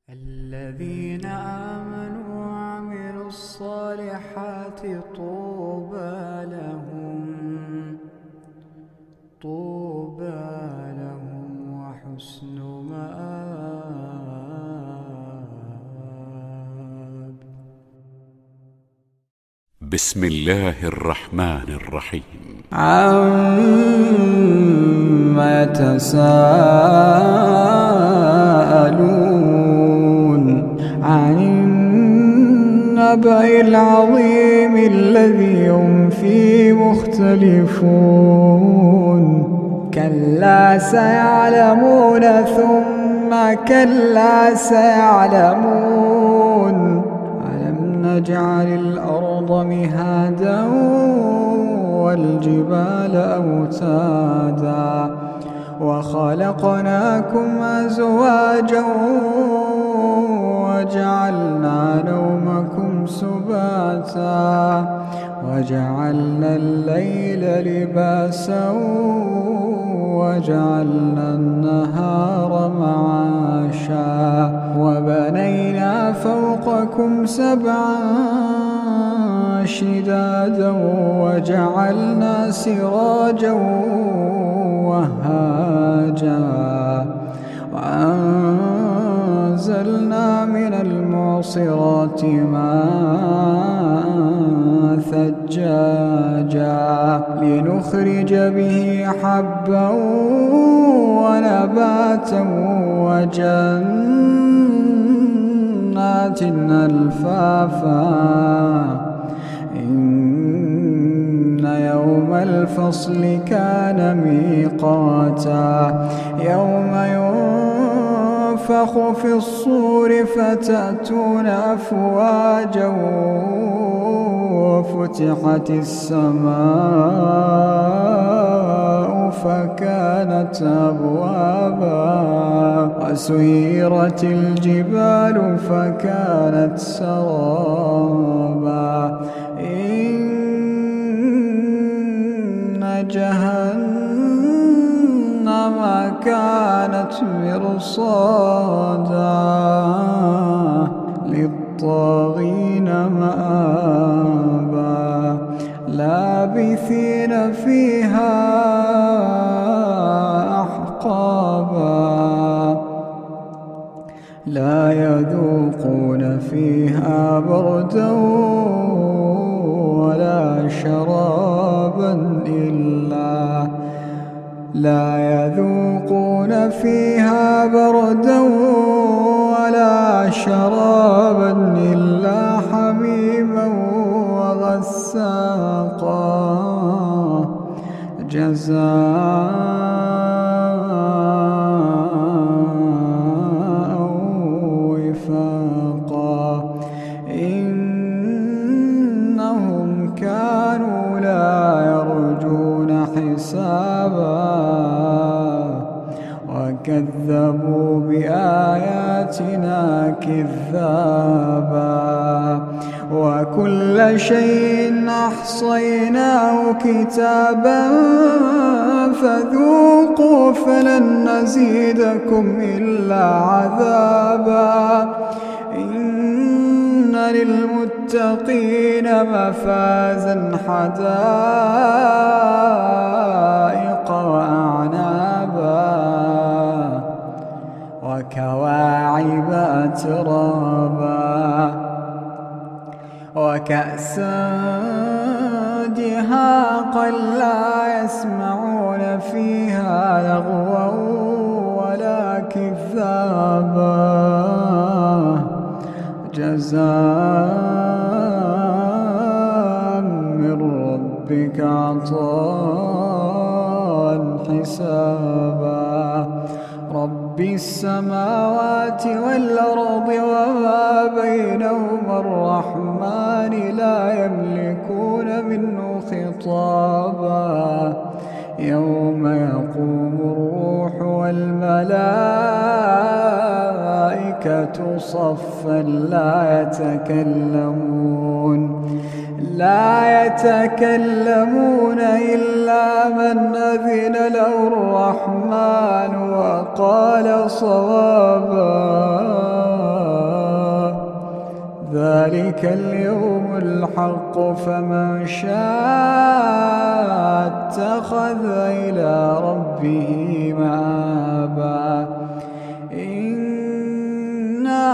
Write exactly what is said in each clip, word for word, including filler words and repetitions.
الذين آمنوا وعملوا الصالحات طوبى لهم طوبى لهم وحسن مآب. بسم الله الرحمن الرحيم. عَمَّ يتساءلون عن النبأ العظيم الذي هم فيه مختلفون. كلا سيعلمون ثم كلا سيعلمون. ألم نجعل الأرض مهادا والجبال أوتادا وخلقناكم أزواجا وجعلنا نومكم سباتا وجعلنا الليل لباسا وجعلنا النهار معاشا وبنينا فوقكم سبعا شدادا وجعلنا سراجا وهاجا وأنزلنا من المعصرات ماء ثجاجا لنخرج به حبا ونباتا وجنات ألفافا. إن يوم الفصل كان ميقاتا يوم ينفخ في الصور فتأتون أفواجا وفتحت السماء فكانت أبوابا وسيرت الجبال فكانت سرابا. إن جهنم كانت مرصادا للطاغين مآبا لابثين فيها أحقابا لا يذوقون فيها بردا ولا شرابا إلا لا يذوقون فيها بردا ولا شرابا إلا حميما وغساقا جزاء وفاقا. إنهم كانوا لا يرجون حسابا وكذبوا بآياتنا كذابا وكل شيء أحصيناه كتابا فذوقوا فلن نزيدكم إلا عذابا. إن للمتقين مفازا حدائق وأعنابا وكواعب أترابا وكأسا دهاقا لا يسمعون فيها لغوا ولا كذابا جزاء من ربك عطاء حسابا. رب السماوات والأرض وما بينهما الرحمن لا يملكون منه خطابا. يوم يقوم الروح والملائكة صفا لا يتكلمون لا يتكلمون إلا من أذن له الرحمن وقال صوابا. ذلك اليوم الحق فمن شاء اتخذ إلى ربه مآبا إنا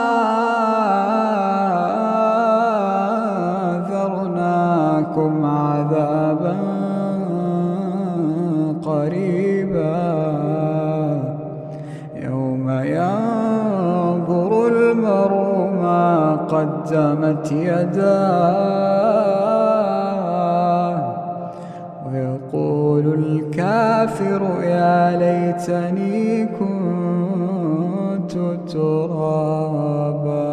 أنذرناكم عذابا قريبا يوم ينظر المرء ما قدمت يداه ويقول الكافر يا ليتني كنت ترابا.